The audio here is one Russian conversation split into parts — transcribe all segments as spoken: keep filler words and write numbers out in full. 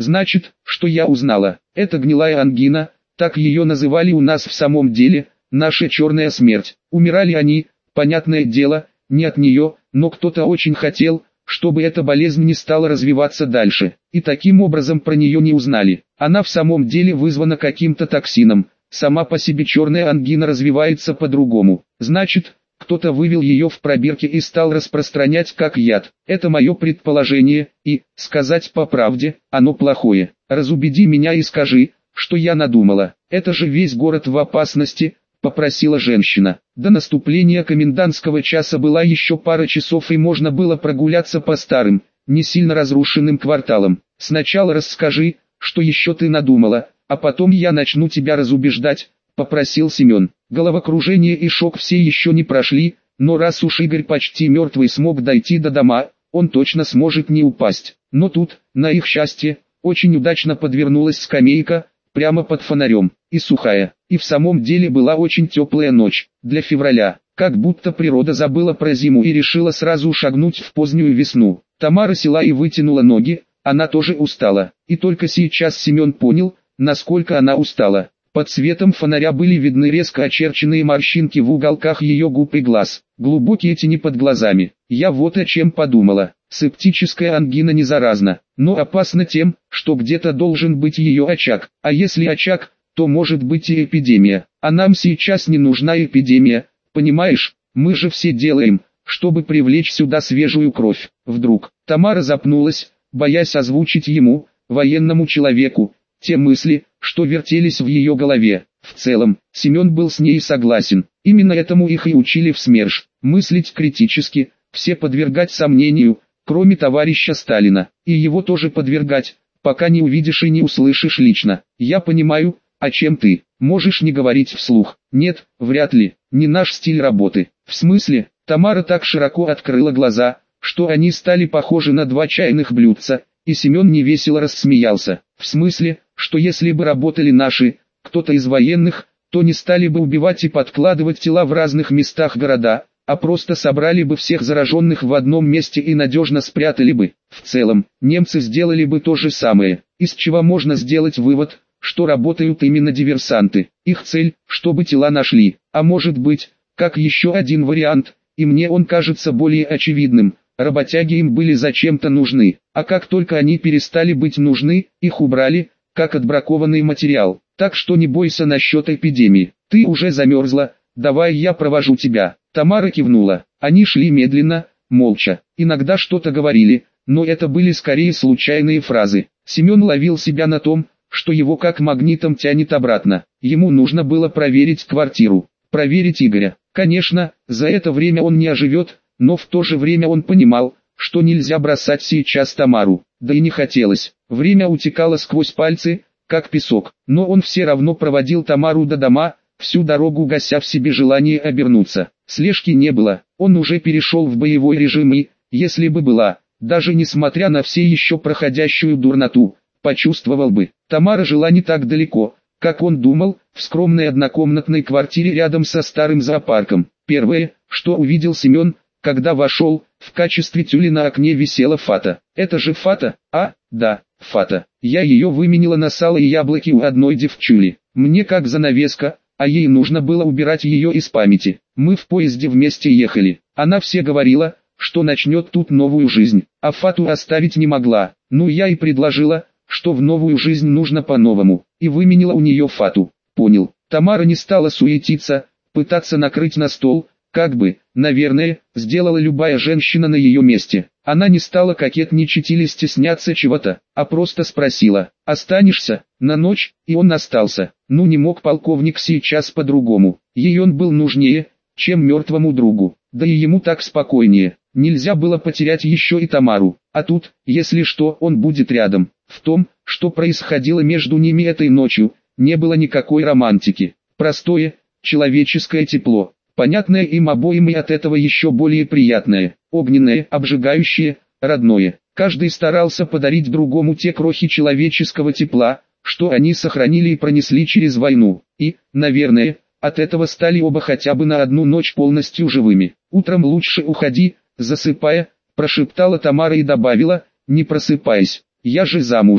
Значит, что я узнала? Это гнилая ангина, так ее называли у нас в самом деле, наша черная смерть. Умирали они, понятное дело, не от нее, но кто-то очень хотел, чтобы эта болезнь не стала развиваться дальше, и таким образом про нее не узнали. Она в самом деле вызвана каким-то токсином, сама по себе черная ангина развивается по-другому. Значит, кто-то вывел ее в пробирки и стал распространять как яд. Это мое предположение, и, сказать по правде, оно плохое. Разубеди меня и скажи, что я надумала. Это же весь город в опасности, попросила женщина. До наступления комендантского часа была еще пара часов и можно было прогуляться по старым, не сильно разрушенным кварталам. Сначала расскажи, что еще ты надумала, а потом я начну тебя разубеждать, попросил Семен. Головокружение и шок все еще не прошли, но раз уж Игорь почти мертвый смог дойти до дома, он точно сможет не упасть. Но тут, на их счастье, очень удачно подвернулась скамейка, прямо под фонарем, и сухая, и в самом деле была очень теплая ночь, для февраля, как будто природа забыла про зиму и решила сразу шагнуть в позднюю весну. Тамара села и вытянула ноги, она тоже устала, и только сейчас Семен понял, насколько она устала. Под светом фонаря были видны резко очерченные морщинки в уголках ее губ и глаз, глубокие тени под глазами. Я вот о чем подумала. Септическая ангина не заразна, но опасна тем, что где-то должен быть ее очаг. А если очаг, то может быть и эпидемия. А нам сейчас не нужна эпидемия, понимаешь? Мы же все делаем, чтобы привлечь сюда свежую кровь. Вдруг Тамара запнулась, боясь озвучить ему, военному человеку, те мысли, что вертелись в ее голове. В целом, Семен был с ней согласен. Именно этому их и учили в СМЕРШ. Мыслить критически, все подвергать сомнению, кроме товарища Сталина. И его тоже подвергать, пока не увидишь и не услышишь лично. Я понимаю, о чем ты. Можешь не говорить вслух. Нет, вряд ли. Не наш стиль работы. В смысле? Тамара так широко открыла глаза, что они стали похожи на два чайных блюдца, и Семен невесело рассмеялся. В смысле, что если бы работали наши, кто-то из военных, то не стали бы убивать и подкладывать тела в разных местах города, а просто собрали бы всех зараженных в одном месте и надежно спрятали бы. В целом, немцы сделали бы то же самое, из чего можно сделать вывод, что работают именно диверсанты. Их цель, чтобы тела нашли, а может быть, как еще один вариант, и мне он кажется более очевидным, работяги им были зачем-то нужны, а как только они перестали быть нужны, их убрали, как отбракованный материал. Так что не бойся насчет эпидемии. Ты уже замерзла, давай я провожу тебя. Тамара кивнула. Они шли медленно, молча. Иногда что-то говорили, но это были скорее случайные фразы. Семен ловил себя на том, что его как магнитом тянет обратно. Ему нужно было проверить квартиру, проверить Игоря. Конечно, за это время он не оживет, но в то же время он понимал, что нельзя бросать сейчас Тамару. Да и не хотелось. Время утекало сквозь пальцы, как песок. Но он все равно проводил Тамару до дома, всю дорогу гася в себе желание обернуться. Слежки не было, он уже перешел в боевой режим и, если бы была, даже несмотря на все еще проходящую дурноту, почувствовал бы. Тамара жила не так далеко, как он думал, в скромной однокомнатной квартире рядом со старым зоопарком. Первое, что увидел Семен, когда вошел, в качестве тюля на окне висела фата. Это же фата? А, да, фата. Я ее выменила на сало и яблоки у одной девчули. Мне как занавеска, а ей нужно было убирать ее из памяти. Мы в поезде вместе ехали. Она все говорила, что начнет тут новую жизнь, а фату оставить не могла. Ну я и предложила, что в новую жизнь нужно по-новому, и выменила у нее фату. Понял. Тамара не стала суетиться, пытаться накрыть на стол, как бы, наверное, сделала любая женщина на ее месте. Она не стала кокетничать или стесняться чего-то, а просто спросила: «Останешься на ночь?» И он остался. Ну не мог полковник сейчас по-другому. Ей он был нужнее, чем мертвому другу. Да и ему так спокойнее. Нельзя было потерять еще и Тамару. А тут, если что, он будет рядом. В том, что происходило между ними этой ночью, не было никакой романтики. Простое, человеческое тепло. Понятное им обоим и от этого еще более приятное, огненное, обжигающее, родное. Каждый старался подарить другому те крохи человеческого тепла, что они сохранили и пронесли через войну. И, наверное, от этого стали оба хотя бы на одну ночь полностью живыми. «Утром лучше уходи, засыпая», прошептала Тамара и добавила, не просыпаясь: «Я же замужем».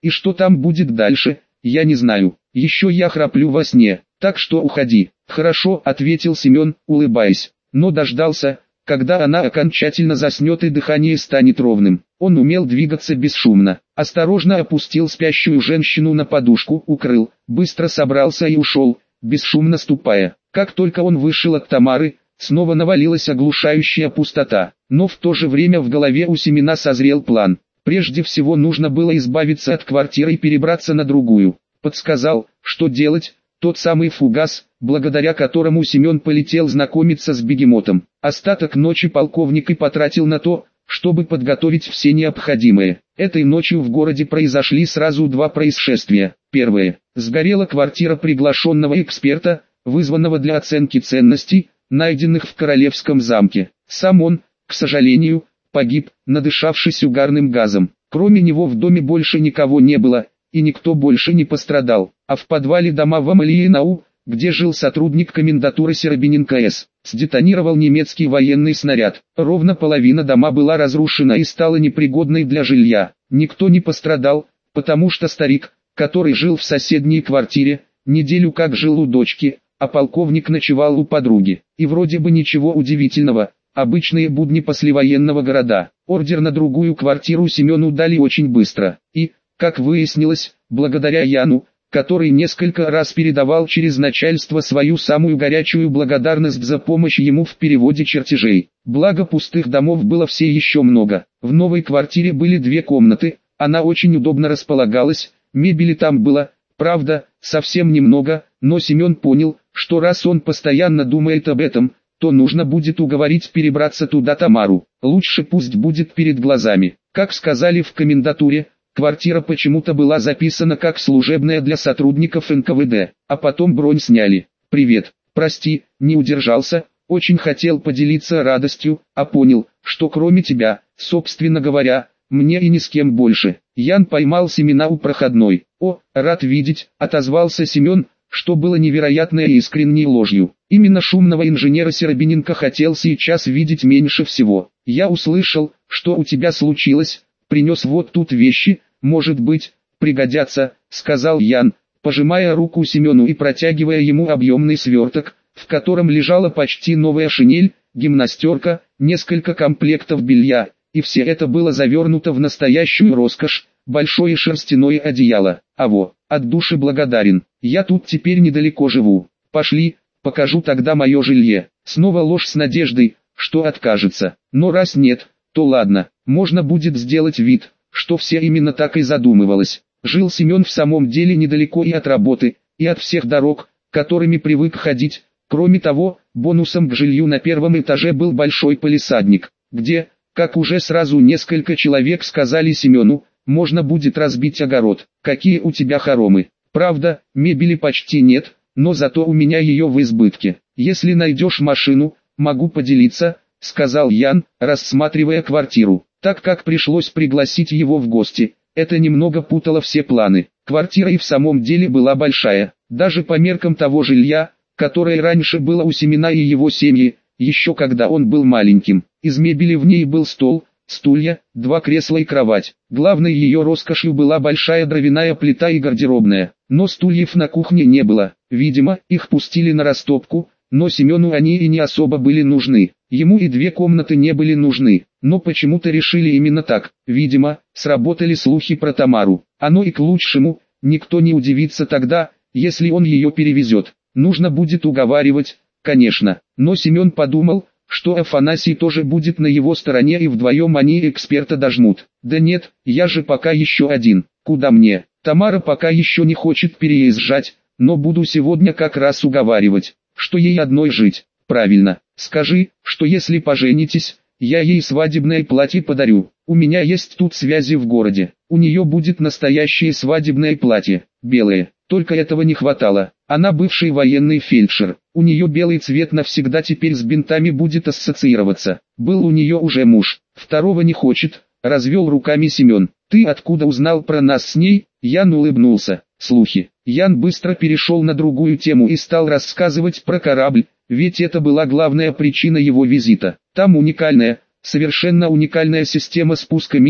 И что там будет дальше, я не знаю. Еще я храплю во сне, так что уходи. Хорошо, ответил Семен, улыбаясь, но дождался, когда она окончательно заснет и дыхание станет ровным. Он умел двигаться бесшумно, осторожно опустил спящую женщину на подушку, укрыл, быстро собрался и ушел, бесшумно ступая. Как только он вышел от Тамары, снова навалилась оглушающая пустота, но в то же время в голове у Семена созрел план. Прежде всего нужно было избавиться от квартиры и перебраться на другую. Подсказал, что делать, тот самый фугас, благодаря которому Семен полетел знакомиться с бегемотом. Остаток ночи полковник и потратил на то, чтобы подготовить все необходимое. Этой ночью в городе произошли сразу два происшествия. Первое. Сгорела квартира приглашенного эксперта, вызванного для оценки ценностей, найденных в Королевском замке. Сам он, к сожалению, погиб, надышавшись угарным газом. Кроме него в доме больше никого не было, и никто больше не пострадал. А в подвале дома в Амалиенау, где жил сотрудник комендатуры Серебряненко С, сдетонировал немецкий военный снаряд. Ровно половина дома была разрушена и стала непригодной для жилья. Никто не пострадал, потому что старик, который жил в соседней квартире, неделю как жил у дочки, а полковник ночевал у подруги. И вроде бы ничего удивительного, обычные будни послевоенного города. Ордер на другую квартиру Семену дали очень быстро. И, как выяснилось, благодаря Яну, который несколько раз передавал через начальство свою самую горячую благодарность за помощь ему в переводе чертежей. Благо пустых домов было все еще много. В новой квартире были две комнаты, она очень удобно располагалась, мебели там было, правда, совсем немного, но Семен понял, что раз он постоянно думает об этом, то нужно будет уговорить перебраться туда Тамару. Лучше пусть будет перед глазами. Как сказали в комендатуре, квартира почему-то была записана как служебная для сотрудников эн ка вэ дэ, а потом бронь сняли. «Привет, прости, не удержался, очень хотел поделиться радостью, а понял, что кроме тебя, собственно говоря, мне и ни с кем больше». Ян поймал Семена у проходной. «О, рад видеть», — отозвался Семен, что было невероятной и искренней ложью. Именно шумного инженера Серебряненко хотел сейчас видеть меньше всего. «Я услышал, что у тебя случилось, принес вот тут вещи, может быть, пригодятся», — сказал Ян, пожимая руку Семену и протягивая ему объемный сверток, в котором лежала почти новая шинель, гимнастерка, несколько комплектов белья, и все это было завернуто в настоящую роскошь, большое шерстяное одеяло. «А во, от души благодарен, я тут теперь недалеко живу, пошли, покажу тогда мое жилье». Снова ложь с надеждой, что откажется, но раз нет, то ладно, можно будет сделать вид, что все именно так и задумывалось. Жил Семен в самом деле недалеко и от работы, и от всех дорог, которыми привык ходить. Кроме того, бонусом к жилью на первом этаже был большой палисадник, где, как уже сразу несколько человек сказали Семену, можно будет разбить огород. «Какие у тебя хоромы! Правда, мебели почти нет, но зато у меня ее в избытке. Если найдешь машину, могу поделиться», — сказал Ян, рассматривая квартиру. Так как пришлось пригласить его в гости, это немного путало все планы. Квартира и в самом деле была большая, даже по меркам того жилья, которое раньше было у Семена и его семьи, еще когда он был маленьким. Из мебели в ней был стол, стулья, два кресла и кровать. Главной ее роскошью была большая дровяная плита и гардеробная. Но стульев на кухне не было, видимо, их пустили на растопку, но Семену они и не особо были нужны. Ему и две комнаты не были нужны, но почему-то решили именно так. Видимо, сработали слухи про Тамару. Оно и к лучшему, никто не удивится тогда, если он ее перевезет. Нужно будет уговаривать, конечно, но Семен подумал, что Афанасий тоже будет на его стороне и вдвоем они эксперта дожмут. «Да нет, я же пока еще один, куда мне? Тамара пока еще не хочет переезжать, но буду сегодня как раз уговаривать, что ей одной жить. Правильно, скажи, что если поженитесь, я ей свадебное платье подарю. У меня есть тут связи в городе, у нее будет настоящее свадебное платье, белое». Только этого не хватало. Она бывший военный фельдшер. У нее белый цвет навсегда теперь с бинтами будет ассоциироваться. Был у нее уже муж. Второго не хочет, развел руками Семен. «Ты откуда узнал про нас с ней?» Ян улыбнулся. «Слухи». Ян быстро перешел на другую тему и стал рассказывать про корабль, ведь это была главная причина его визита. Там уникальная, совершенно уникальная система спуска мин.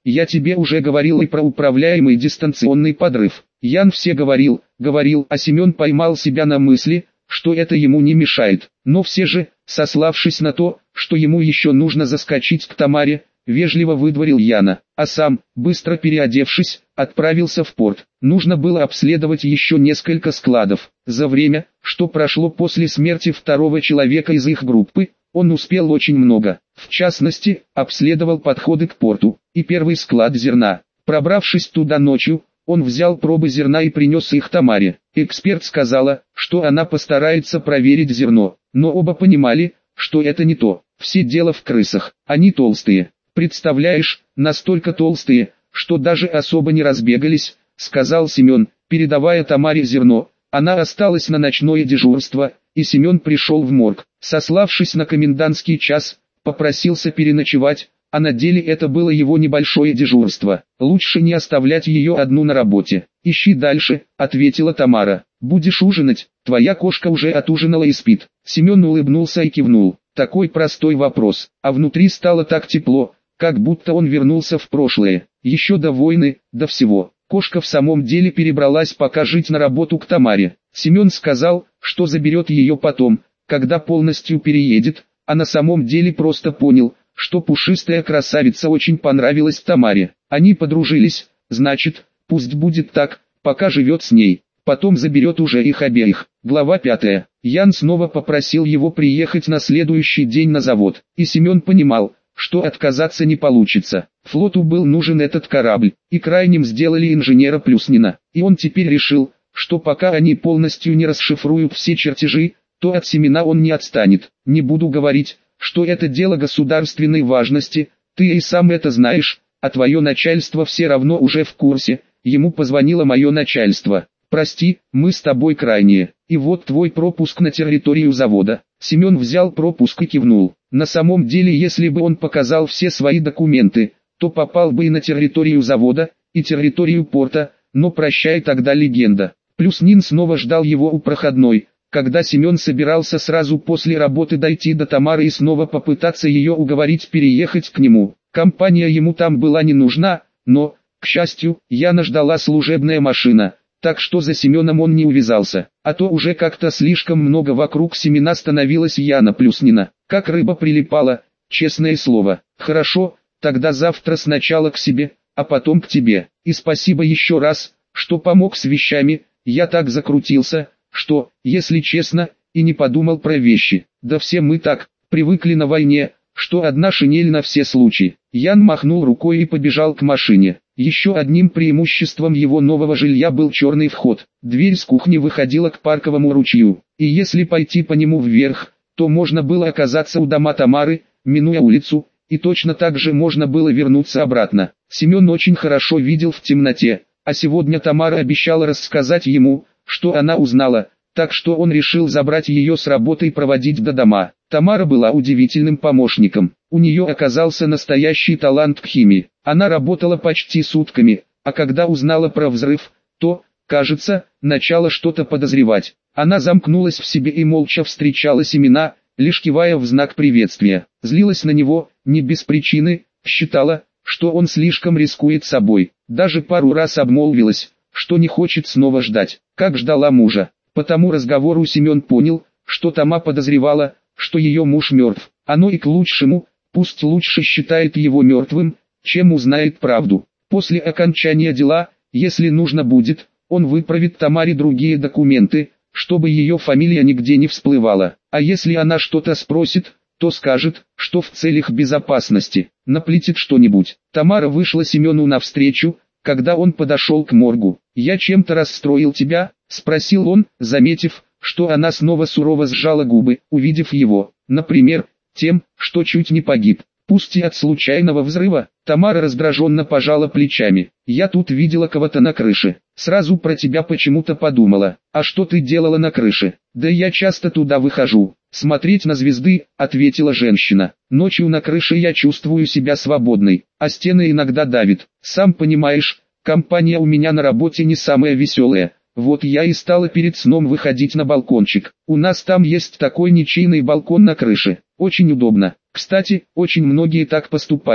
Я тебе уже говорил и про управляемый дистанционный подрыв. Ян все говорил, говорил, а Семен поймал себя на мысли, что это ему не мешает. Но все же, сославшись на то, что ему еще нужно заскочить к Тамаре, вежливо выдворил Яна, а сам, быстро переодевшись, отправился в порт. Нужно было обследовать еще несколько складов. За время, что прошло после смерти второго человека из их группы, он успел очень много. В частности, обследовал подходы к порту и первый склад зерна. Пробравшись туда ночью, он взял пробы зерна и принес их Тамаре. Эксперт сказала, что она постарается проверить зерно, но оба понимали, что это не то. Все дело в крысах, они толстые. Представляешь, настолько толстые, что даже особо не разбегались, сказал Семен, передавая Тамаре зерно. Она осталась на ночное дежурство, и Семен пришел в морг. Сославшись на комендантский час, попросился переночевать, а на деле это было его небольшое дежурство. Лучше не оставлять ее одну на работе. «Ищи дальше», — ответила Тамара. «Будешь ужинать, твоя кошка уже отужинала и спит». Семен улыбнулся и кивнул. Такой простой вопрос, а внутри стало так тепло, как будто он вернулся в прошлое. Еще до войны, до всего. Кошка в самом деле перебралась пока жить на работу к Тамаре. Семен сказал, что заберет ее потом, когда полностью переедет, а на самом деле просто понял, что пушистая красавица очень понравилась Тамаре. Они подружились, значит, пусть будет так, пока живет с ней, потом заберет уже их обеих. Глава пятая. Ян снова попросил его приехать на следующий день на завод, и Семен понимал, что отказаться не получится. Флоту был нужен этот корабль, и крайним сделали инженера Плюснина, и он теперь решил, что пока они полностью не расшифруют все чертежи, то от Семена он не отстанет. Не буду говорить, что это дело государственной важности, ты и сам это знаешь, а твое начальство все равно уже в курсе. Ему позвонило мое начальство. Прости, мы с тобой крайние, и вот твой пропуск на территорию завода. Семен взял пропуск и кивнул. На самом деле, если бы он показал все свои документы, то попал бы и на территорию завода, и территорию порта, но прощай тогда легенда. Плюснин снова ждал его у проходной, когда Семен собирался сразу после работы дойти до Тамары и снова попытаться ее уговорить переехать к нему. Компания ему там была не нужна, но, к счастью, Яна ждала служебная машина, так что за Семеном он не увязался, а то уже как-то слишком много вокруг Семена становилось Яна Плюснина, как рыба прилипала, честное слово. Хорошо, тогда завтра сначала к себе, а потом к тебе, и спасибо еще раз, что помог с вещами, я так закрутился, что, если честно, и не подумал про вещи. Да все мы так привыкли на войне, что одна шинель на все случаи. Ян махнул рукой и побежал к машине. Еще одним преимуществом его нового жилья был черный вход. Дверь с кухни выходила к парковому ручью, и если пойти по нему вверх, то можно было оказаться у дома Тамары, минуя улицу, и точно так же можно было вернуться обратно. Семен очень хорошо видел в темноте, а сегодня Тамара обещала рассказать ему, что она узнала, так что он решил забрать ее с работы и проводить до дома. Тамара была удивительным помощником, у нее оказался настоящий талант к химии. Она работала почти сутками, а когда узнала про взрыв, то, кажется, начала что-то подозревать. Она замкнулась в себе и молча встречала Семена, лишь кивая в знак приветствия. Злилась на него, не без причины, считала, что он слишком рискует собой. Даже пару раз обмолвилась, что не хочет снова ждать, как ждала мужа. По тому разговору Семен понял, что Тома подозревала, что ее муж мертв. Оно и к лучшему, пусть лучше считает его мертвым, чем узнает правду. После окончания дела, если нужно будет, он выправит Тамаре другие документы, чтобы ее фамилия нигде не всплывала. А если она что-то спросит, то скажет, что в целях безопасности, наплетет что-нибудь. Тамара вышла Семену навстречу, когда он подошел к моргу. «Я чем-то расстроил тебя?» — спросил он, заметив, что она снова сурово сжала губы, увидев его. «Например, тем, что чуть не погиб, пусть и от случайного взрыва». Тамара раздраженно пожала плечами. «Я тут видела кого-то на крыше. Сразу про тебя почему-то подумала. А что ты делала на крыше?» «Да я часто туда выхожу. Смотреть на звезды», — ответила женщина. «Ночью на крыше я чувствую себя свободной, а стены иногда давит. Сам понимаешь, компания у меня на работе не самая веселая. Вот я и стала перед сном выходить на балкончик. У нас там есть такой ничейный балкон на крыше. Очень удобно. Кстати, очень многие так поступают.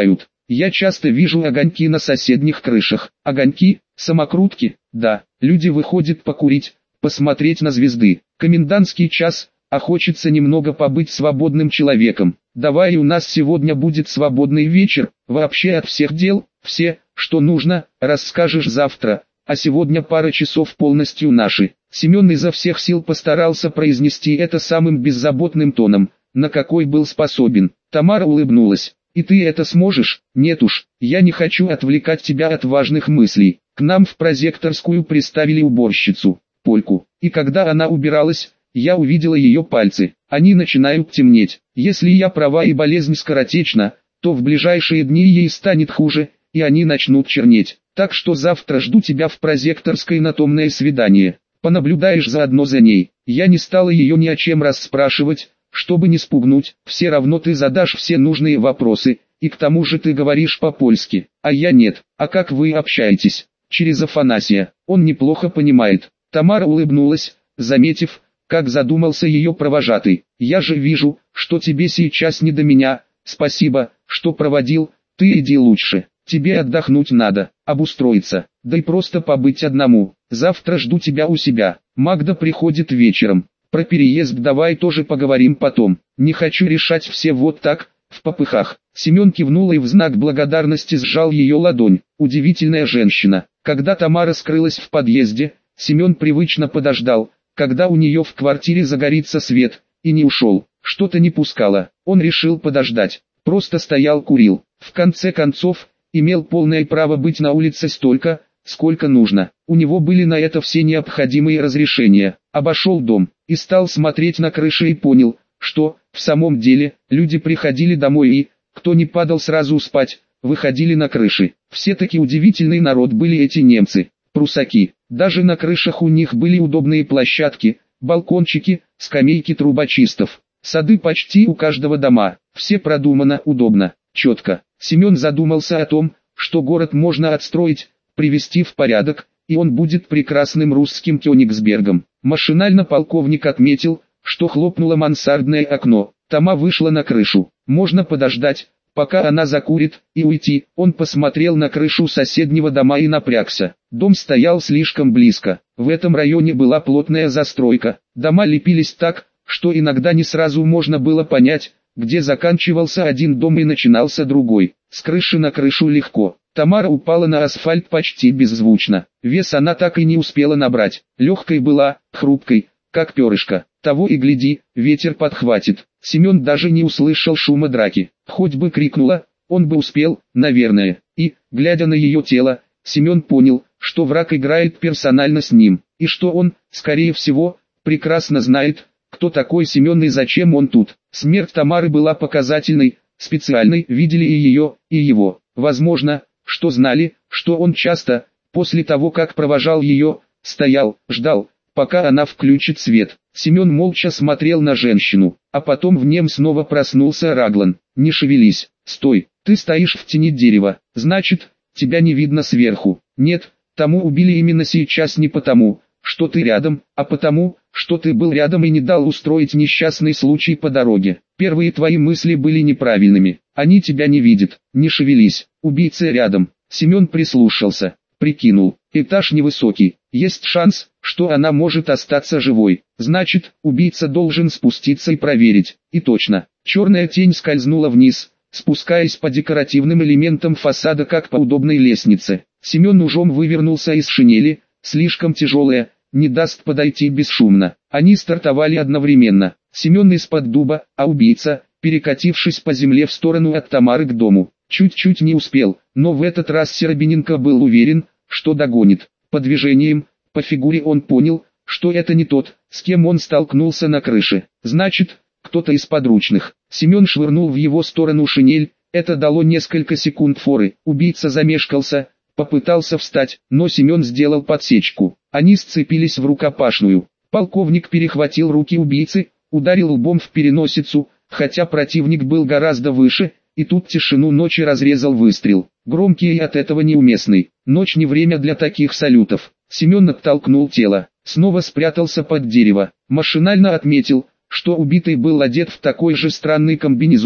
Я часто вижу огоньки на соседних крышах. Огоньки? Самокрутки? Да. Люди выходят покурить, посмотреть на звезды. Комендантский час, а хочется немного побыть свободным человеком. Давай, у нас сегодня будет свободный вечер, вообще от всех дел, все, что нужно, расскажешь завтра, а сегодня пара часов полностью наши. Семен изо всех сил постарался произнести это самым беззаботным тоном, на какой был способен. Тамара улыбнулась. «И ты это сможешь?» «Нет уж, я не хочу отвлекать тебя от важных мыслей». К нам в прозекторскую приставили уборщицу, Польку, и когда она убиралась, я увидела ее пальцы. Они начинают темнеть. Если я права и болезнь скоротечна, то в ближайшие дни ей станет хуже, и они начнут чернеть. Так что завтра жду тебя в прозекторской на томное свидание. Понаблюдаешь заодно за ней. Я не стала ее ни о чем расспрашивать, чтобы не спугнуть. Все равно ты задашь все нужные вопросы, и к тому же ты говоришь по-польски, а я нет. А как вы общаетесь? Через Афанасия. Он неплохо понимает. Тамара улыбнулась, заметив, как задумался ее провожатый. «Я же вижу, что тебе сейчас не до меня. Спасибо, что проводил. Ты иди лучше. Тебе отдохнуть надо, обустроиться, да и просто побыть одному. Завтра жду тебя у себя. Магда приходит вечером. Про переезд давай тоже поговорим потом. Не хочу решать все вот так, в попыхах». Семен кивнул и в знак благодарности сжал ее ладонь. Удивительная женщина. Когда Тамара скрылась в подъезде, Семен привычно подождал, когда у нее в квартире загорится свет, и не ушел. Что-то не пускало. Он решил подождать. Просто стоял, курил. В конце концов, имел полное право быть на улице столько, сколько нужно. У него были на это все необходимые разрешения. Обошел дом и стал смотреть на крыши и понял, что, в самом деле, люди приходили домой и, кто не падал сразу спать, выходили на крыши. Все-таки удивительный народ были эти немцы, прусаки. Даже на крышах у них были удобные площадки, балкончики, скамейки трубочистов. Сады почти у каждого дома. Все продумано, удобно, четко. Семен задумался о том, что город можно отстроить, привести в порядок, и он будет прекрасным русским Кёнигсбергом. Машинально полковник отметил, что хлопнуло мансардное окно. Тома вышла на крышу. Можно подождать, пока она закурит, и уйти. Он посмотрел на крышу соседнего дома и напрягся. Дом стоял слишком близко. В этом районе была плотная застройка. Дома лепились так, что иногда не сразу можно было понять, где заканчивался один дом и начинался другой. С крыши на крышу легко. Тамара упала на асфальт почти беззвучно. Вес она так и не успела набрать. Легкой была, хрупкой, как перышко. Того и гляди, ветер подхватит. Семен даже не услышал шума драки. Хоть бы крикнула, он бы успел, наверное. И, глядя на ее тело, Семен понял, что враг играет персонально с ним. И что он, скорее всего, прекрасно знает, кто такой Семен и зачем он тут. Смерть Тамары была показательной, специальной, видели и ее, и его. Возможно, что знали, что он часто, после того как провожал ее, стоял, ждал, пока она включит свет. Семен молча смотрел на женщину, а потом в нем снова проснулся Раглан. «Не шевелись, стой, ты стоишь в тени дерева, значит, тебя не видно сверху». «Нет, тому убили именно сейчас не потому, что ты рядом, а потому, что ты был рядом и не дал устроить несчастный случай по дороге. Первые твои мысли были неправильными, они тебя не видят, не шевелись, убийца рядом». Семен прислушался, прикинул, этаж невысокий, есть шанс, что она может остаться живой. Значит, убийца должен спуститься и проверить. И точно, черная тень скользнула вниз, спускаясь по декоративным элементам фасада как по удобной лестнице. Семен ужом вывернулся из шинели, слишком тяжелая, не даст подойти бесшумно. Они стартовали одновременно. Семен из-под дуба, а убийца, перекатившись по земле в сторону от Тамары к дому. Чуть-чуть не успел, но в этот раз Серебиненко был уверен, что догонит. По движениям, по фигуре он понял, что это не тот, с кем он столкнулся на крыше. Значит, кто-то из подручных. Семен швырнул в его сторону шинель, это дало несколько секунд форы. Убийца замешкался, попытался встать, но Семен сделал подсечку. Они сцепились в рукопашную. Полковник перехватил руки убийцы, ударил лбом в переносицу, хотя противник был гораздо выше, и тут тишину ночи разрезал выстрел. Громкий и от этого неуместный. Ночь не время для таких салютов. Семен оттолкнул тело, снова спрятался под дерево. Машинально отметил, что убитый был одет в такой же странный комбинезон,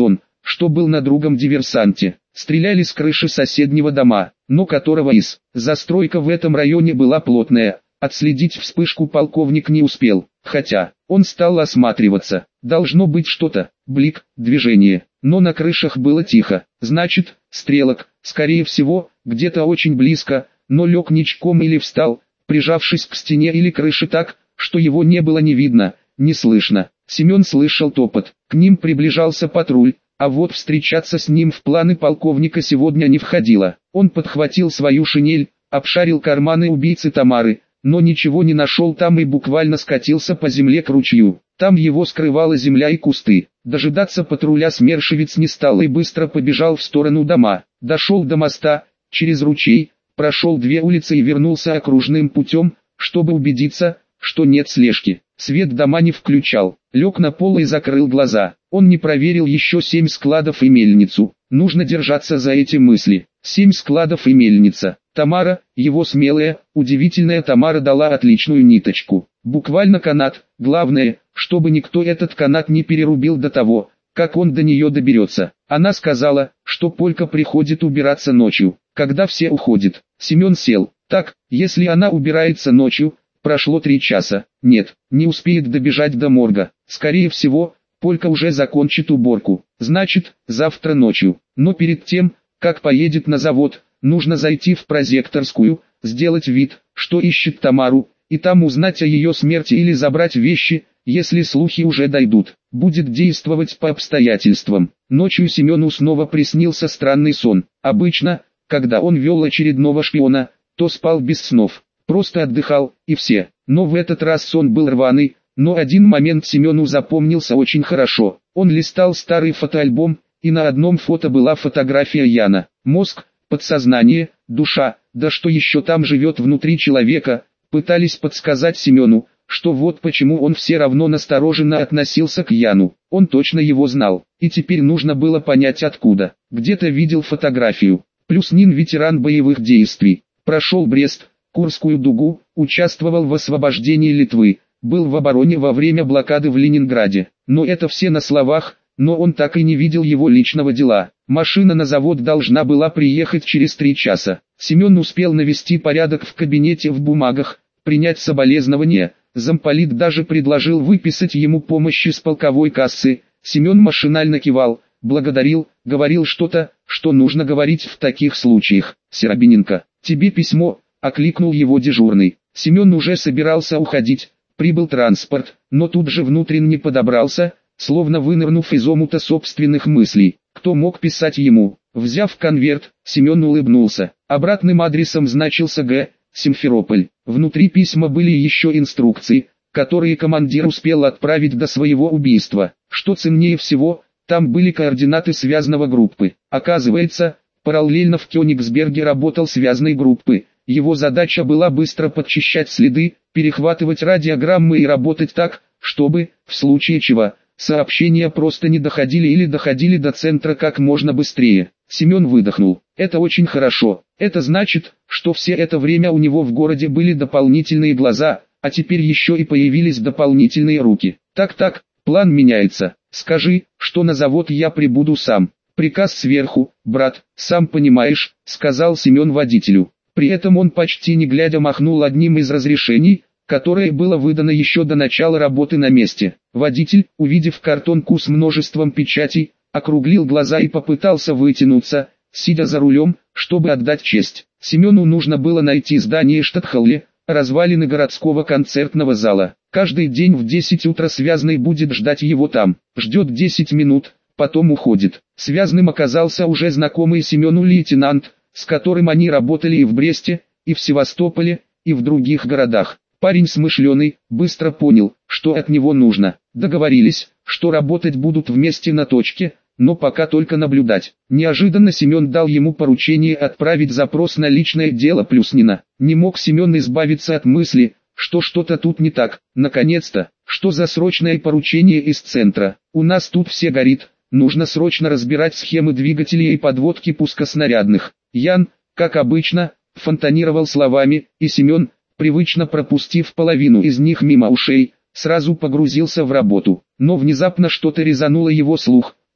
что был на другом диверсанте. Стреляли с крыши соседнего дома, но которого из. Застройка в этом районе была плотная. Отследить вспышку полковник не успел, хотя он стал осматриваться. Должно быть что-то, блик, движение, но на крышах было тихо. Значит, стрелок, скорее всего, где-то очень близко, но лег ничком или встал, прижавшись к стене или крыше так, что его не было ни видно, ни слышно. Семен слышал топот, к ним приближался патруль, а вот встречаться с ним в планы полковника сегодня не входило. Он подхватил свою шинель, обшарил карманы убийцы Тамары, но ничего не нашел там и буквально скатился по земле к ручью. Там его скрывала земля и кусты. Дожидаться патруля смершевец не стал и быстро побежал в сторону дома. Дошел до моста, через ручей, прошел две улицы и вернулся окружным путем, чтобы убедиться, что нет слежки. Свет дома не включал, лег на пол и закрыл глаза. Он не проверил еще семь складов и мельницу. Нужно держаться за эти мысли. Семь складов и мельница. Тамара, его смелая, удивительная Тамара дала отличную ниточку. Буквально канат. Главное, чтобы никто этот канат не перерубил до того, как он до нее доберется. Она сказала, что Полька приходит убираться ночью, когда все уходят. Семен сел. Так, если она убирается ночью, прошло три часа. Нет, не успеет добежать до морга. Скорее всего, Полька уже закончит уборку. Значит, завтра ночью. Но перед тем, как поедет на завод, нужно зайти в прозекторскую, сделать вид, что ищет Тамару, и там узнать о ее смерти или забрать вещи, если слухи уже дойдут. Будет действовать по обстоятельствам. Ночью Семену снова приснился странный сон. Обычно, когда он вел очередного шпиона, то спал без снов, просто отдыхал, и все. Но в этот раз сон был рваный, но один момент Семену запомнился очень хорошо. Он листал старый фотоальбом, и на одном фото была фотография Яна. Мозг, подсознание, душа, да что еще там живет внутри человека, пытались подсказать Семену, что вот почему он все равно настороженно относился к Яну. Он точно его знал, и теперь нужно было понять откуда. Где-то видел фотографию. Плюснин ветеран боевых действий. Прошел Брест, Курскую дугу, участвовал в освобождении Литвы, был в обороне во время блокады в Ленинграде. Но это все на словах, но он так и не видел его личного дела. Машина на завод должна была приехать через три часа. Семен успел навести порядок в кабинете в бумагах, принять соболезнования. Замполит даже предложил выписать ему помощи с полковой кассы. Семен машинально кивал, благодарил, говорил что-то, что нужно говорить в таких случаях. «Серобиненко, тебе письмо», — окликнул его дежурный. Семен уже собирался уходить, прибыл транспорт, но тут же внутренне подобрался, словно вынырнув из омута собственных мыслей. Кто мог писать ему? Взяв конверт, Семен улыбнулся. Обратным адресом значился Г. Симферополь. Внутри письма были еще инструкции, которые командир успел отправить до своего убийства. Что ценнее всего, там были координаты связного группы. Оказывается, параллельно в Кёнигсберге работал связной группы. Его задача была быстро подчищать следы, перехватывать радиограммы и работать так, чтобы, в случае чего, сообщения просто не доходили или доходили до центра как можно быстрее. Семен выдохнул. Это очень хорошо. Это значит, что все это время у него в городе были дополнительные глаза, а теперь еще и появились дополнительные руки. Так-так, план меняется. Скажи, что на завод я прибуду сам. Приказ сверху, брат, сам понимаешь, сказал Семен водителю. При этом он почти не глядя махнул одним из разрешений, которое было выдано еще до начала работы на месте. Водитель, увидев картонку с множеством печатей, округлил глаза и попытался вытянуться, сидя за рулем, чтобы отдать честь. Семену нужно было найти здание Штатхалле, развалины городского концертного зала. Каждый день в десять утра связный будет ждать его там. Ждет десять минут, потом уходит. Связным оказался уже знакомый Семену лейтенант, с которым они работали и в Бресте, и в Севастополе, и в других городах. Парень смышленый, быстро понял, что от него нужно. Договорились, что работать будут вместе на точке, но пока только наблюдать. Неожиданно Семен дал ему поручение отправить запрос на личное дело Плюснина. Не мог Семен избавиться от мысли, что что-то тут не так. Наконец-то, что за срочное поручение из центра? У нас тут все горит, нужно срочно разбирать схемы двигателей и подводки пускоснарядных. Ян, как обычно, фонтанировал словами, и Семен, привычно пропустив половину из них мимо ушей, сразу погрузился в работу. Но внезапно что-то резануло его слух.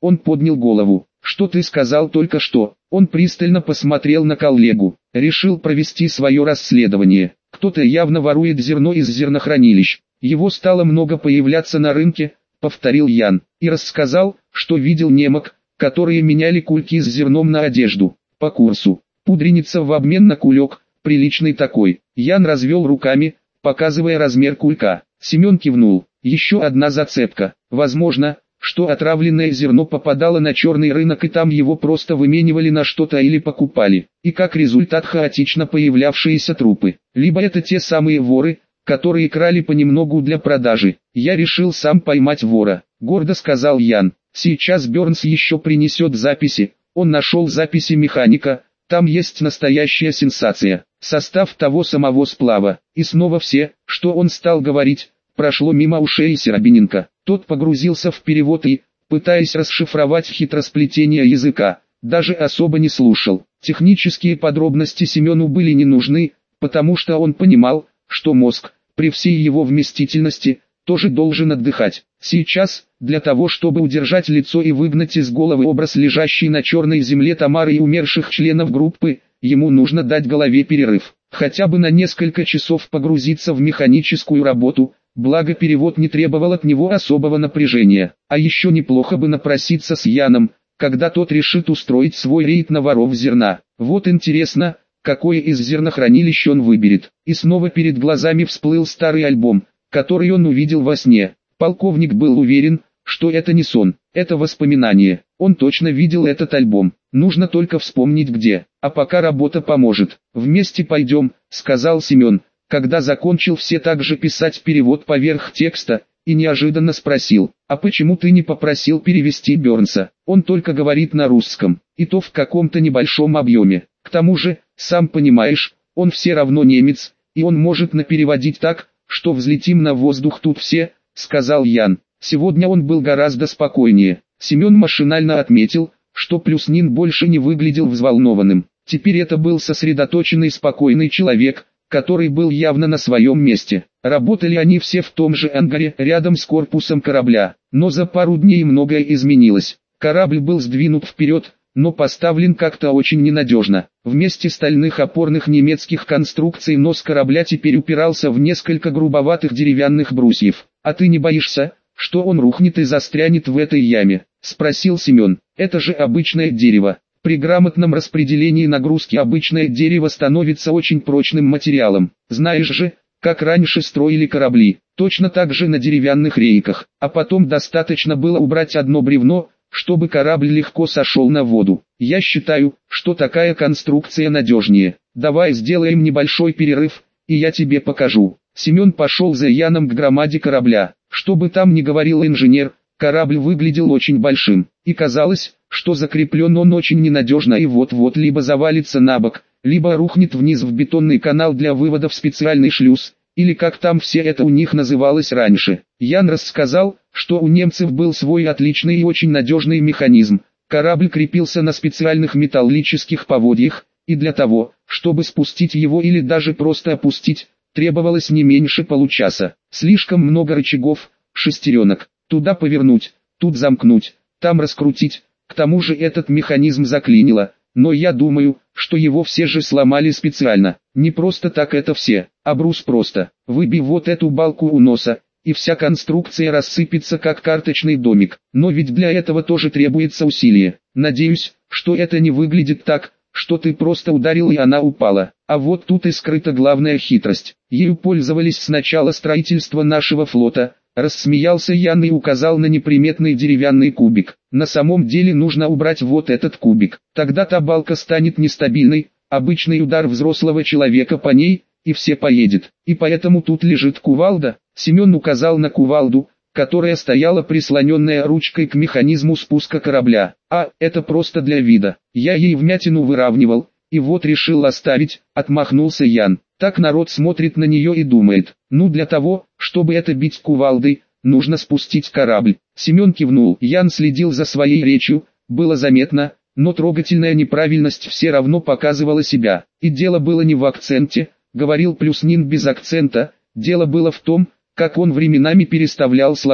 Он поднял голову. «Что ты сказал только что?» Он пристально посмотрел на коллегу. Решил провести свое расследование. Кто-то явно ворует зерно из зернохранилищ. Его стало много появляться на рынке, повторил Ян. И рассказал, что видел немок, которые меняли кульки с зерном на одежду. По курсу. Пудреница в обмен на кулек, приличный такой. Ян развел руками, показывая размер кулька. Семен кивнул. Еще одна зацепка. Возможно, что отравленное зерно попадало на черный рынок и там его просто выменивали на что-то или покупали. И как результат хаотично появлявшиеся трупы. Либо это те самые воры, которые крали понемногу для продажи. Я решил сам поймать вора, гордо сказал Ян. Сейчас Бернс еще принесет записи. Он нашел записи механика, там есть настоящая сенсация. Состав того самого сплава. И снова все, что он стал говорить, прошло мимо ушей Серебряненко. Тот погрузился в перевод и, пытаясь расшифровать хитросплетение языка, даже особо не слушал. Технические подробности Семену были не нужны, потому что он понимал, что мозг, при всей его вместительности, тоже должен отдыхать. Сейчас, для того чтобы удержать лицо и выгнать из головы образ лежащей на черной земле Тамары и умерших членов группы, ему нужно дать голове перерыв. Хотя бы на несколько часов погрузиться в механическую работу, благо перевод не требовал от него особого напряжения. А еще неплохо бы напроситься с Яном, когда тот решит устроить свой рейд на воров зерна. Вот интересно, какое из зернохранилищ он выберет. И снова перед глазами всплыл старый альбом, который он увидел во сне. Полковник был уверен, что это не сон, это воспоминание. Он точно видел этот альбом, нужно только вспомнить где. А пока работа поможет. «Вместе пойдем», — сказал Семен, когда закончил все так же писать перевод поверх текста, и неожиданно спросил: «А почему ты не попросил перевести Бернса? Он только говорит на русском, и то в каком-то небольшом объеме. К тому же, сам понимаешь, он все равно немец, и он может напереводить так, что взлетим на воздух тут все», — сказал Ян. Сегодня он был гораздо спокойнее. Семен машинально отметил, что Плюснин больше не выглядел взволнованным. Теперь это был сосредоточенный спокойный человек, который был явно на своем месте. Работали они все в том же ангаре, рядом с корпусом корабля. Но за пару дней многое изменилось. Корабль был сдвинут вперед, но поставлен как-то очень ненадежно. Вместе стальных опорных немецких конструкций нос корабля теперь упирался в несколько грубоватых деревянных брусьев. «А ты не боишься, что он рухнет и застрянет в этой яме?» — спросил Семен. «Это же обычное дерево. При грамотном распределении нагрузки обычное дерево становится очень прочным материалом. Знаешь же, как раньше строили корабли, точно так же на деревянных рейках, а потом достаточно было убрать одно бревно, чтобы корабль легко сошел на воду. Я считаю, что такая конструкция надежнее. Давай сделаем небольшой перерыв, и я тебе покажу». Семен пошел за Яном к громаде корабля. Что бы там ни говорил инженер, корабль выглядел очень большим, и казалось, что закреплен он очень ненадежно и вот-вот либо завалится на бок, либо рухнет вниз в бетонный канал для вывода в специальный шлюз, или как там все это у них называлось раньше. Ян рассказал, что у немцев был свой отличный и очень надежный механизм. Корабль крепился на специальных металлических поводьях, и для того, чтобы спустить его или даже просто опустить, требовалось не меньше получаса. Слишком много рычагов, шестеренок, туда повернуть, тут замкнуть, там раскрутить. К тому же этот механизм заклинило, но я думаю, что его все же сломали специально. Не просто так это все, а брус просто. Выбей вот эту балку у носа, и вся конструкция рассыпется как карточный домик. Но ведь для этого тоже требуется усилие. Надеюсь, что это не выглядит так, что ты просто ударил и она упала. А вот тут и скрыта главная хитрость. Ею пользовались с начала строительства нашего флота. Рассмеялся Ян и указал на неприметный деревянный кубик. На самом деле нужно убрать вот этот кубик. Тогда та балка станет нестабильной, обычный удар взрослого человека по ней, и все поедет. И поэтому тут лежит кувалда. Семен указал на кувалду, которая стояла прислоненная ручкой к механизму спуска корабля. А, это просто для вида. Я ей вмятину выравнивал, и вот решил оставить, отмахнулся Ян. Так народ смотрит на нее и думает, ну для того, чтобы это бить кувалдой, нужно спустить корабль. Семен кивнул. Ян следил за своей речью, было заметно, но трогательная неправильность все равно показывала себя. И дело было не в акценте, говорил Плюснин без акцента, дело было в том, как он временами переставлял слова.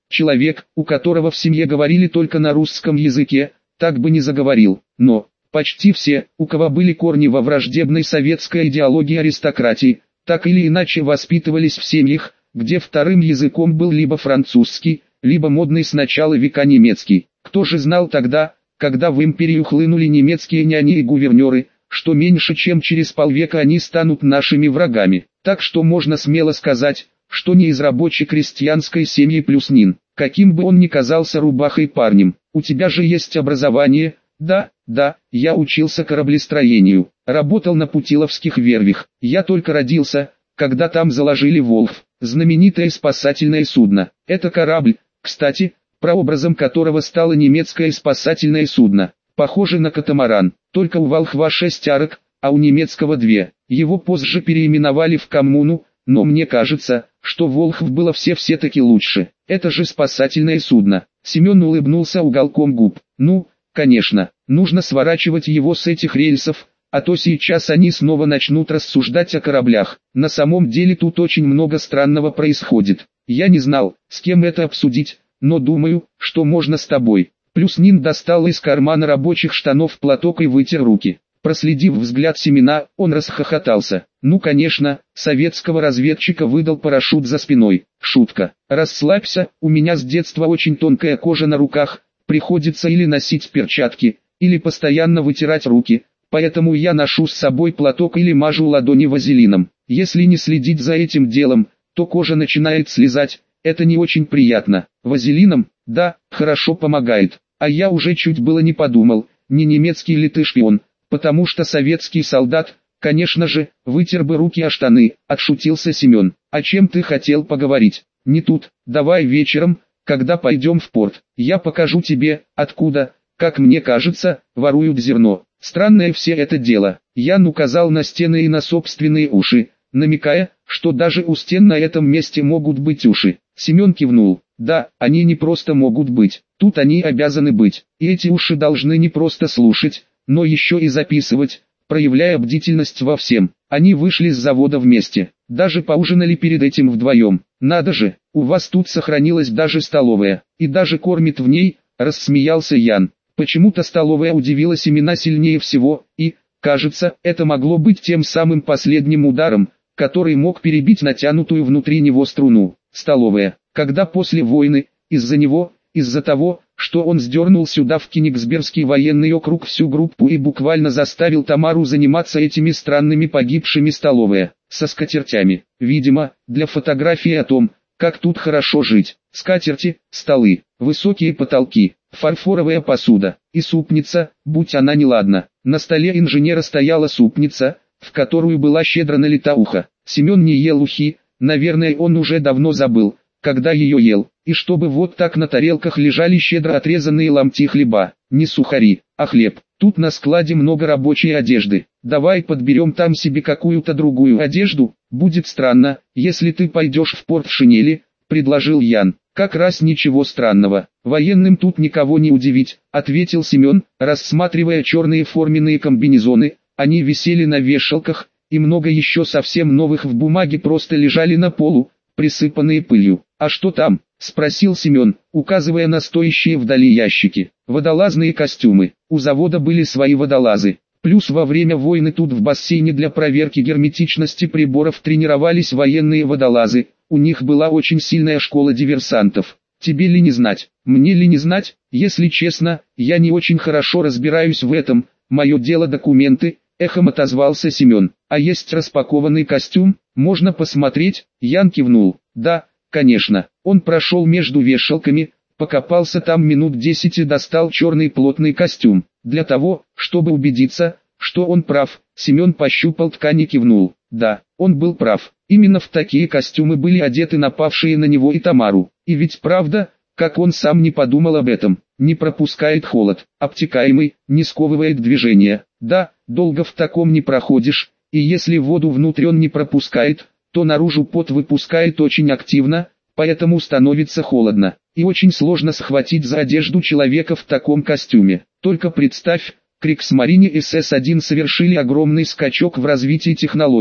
Человек, у которого в семье говорили только на русском языке, так бы не заговорил. Но почти все, у кого были корни во враждебной советской идеологии аристократии, так или иначе воспитывались в семьях, где вторым языком был либо французский, либо модный с начала века немецкий. Кто же знал тогда, когда в империю хлынули немецкие няни и гувернеры, что меньше чем через полвека они станут нашими врагами. Так что можно смело сказать, что не из рабочей крестьянской семьи Плюснин, каким бы он ни казался рубахой парнем. У тебя же есть образование? Да, да, я учился кораблестроению, работал на путиловских верфях. Я только родился, когда там заложили Волхв, знаменитое спасательное судно. Это корабль, кстати, прообразом которого стало немецкое спасательное судно. Похоже на катамаран, только у Волхва шесть арок, а у немецкого две. Его позже переименовали в коммуну, но мне кажется, что Волхв было все-все-таки лучше. Это же спасательное судно. Семен улыбнулся уголком губ. Ну, конечно, нужно сворачивать его с этих рельсов, а то сейчас они снова начнут рассуждать о кораблях. На самом деле тут очень много странного происходит. Я не знал, с кем это обсудить, но думаю, что можно с тобой. Плюснин достал из кармана рабочих штанов платок и вытер руки. Проследив взгляд Семена, он расхохотался. Ну конечно, советского разведчика выдал парашют за спиной. Шутка. Расслабься, у меня с детства очень тонкая кожа на руках, приходится или носить перчатки, или постоянно вытирать руки, поэтому я ношу с собой платок или мажу ладони вазелином. Если не следить за этим делом, то кожа начинает слезать, это не очень приятно. Вазелином? Да, хорошо помогает. А я уже чуть было не подумал, не немецкий ли ты шпион, потому что советский солдат, конечно же, вытер бы руки о штаны, отшутился Семен. О чем ты хотел поговорить? Не тут, давай вечером, когда пойдем в порт, я покажу тебе, откуда, как мне кажется, воруют зерно. Странное все это дело. Ян указал на стены и на собственные уши, намекая, что даже у стен на этом месте могут быть уши. Семен кивнул. Да, они не просто могут быть, тут они обязаны быть. И эти уши должны не просто слушать, но еще и записывать, проявляя бдительность во всем. Они вышли с завода вместе, даже поужинали перед этим вдвоем. Надо же, у вас тут сохранилась даже столовая, и даже кормит в ней, рассмеялся Ян. Почему-то столовая удивила Семена сильнее всего, и, кажется, это могло быть тем самым последним ударом, который мог перебить натянутую внутри него струну. Столовая, когда после войны, из-за него, из-за того, что он сдернул сюда в Кенигсбергский военный округ всю группу и буквально заставил Тамару заниматься этими странными погибшими столовая, со скатертями, видимо, для фотографии о том, как тут хорошо жить. Скатерти, столы, высокие потолки, фарфоровая посуда и супница, будь она неладна. На столе инженера стояла супница, в которую была щедро налита уха. Семен не ел ухи, наверное он уже давно забыл, когда ее ел, и чтобы вот так на тарелках лежали щедро отрезанные ломти хлеба, не сухари, а хлеб. Тут на складе много рабочей одежды, давай подберем там себе какую-то другую одежду, будет странно, если ты пойдешь в порт в шинели, предложил Ян. Как раз ничего странного, военным тут никого не удивить, ответил Семен, рассматривая черные форменные комбинезоны, они висели на вешалках, и много еще совсем новых в бумаге просто лежали на полу, присыпанные пылью. «А что там?» – спросил Семен, указывая на стоящие вдали ящики. «Водолазные костюмы. У завода были свои водолазы. Плюс во время войны тут в бассейне для проверки герметичности приборов тренировались военные водолазы. У них была очень сильная школа диверсантов. Тебе ли не знать? Мне ли не знать? Если честно, я не очень хорошо разбираюсь в этом. Мое дело документы». Эхом отозвался Семен. «А есть распакованный костюм? Можно посмотреть?» Ян кивнул. «Да, конечно». Он прошел между вешалками, покопался там минут десять и достал черный плотный костюм. Для того, чтобы убедиться, что он прав, Семен пощупал ткань и кивнул. Да, он был прав. Именно в такие костюмы были одеты напавшие на него и Тамару. И ведь правда, как он сам не подумал об этом, не пропускает холод, обтекаемый, не сковывает движения. Да, долго в таком не проходишь, и если воду внутрь он не пропускает, то наружу пот выпускает очень активно, поэтому становится холодно, и очень сложно схватить за одежду человека в таком костюме. Только представь, Кригсмарине эс эс один совершили огромный скачок в развитии технологий.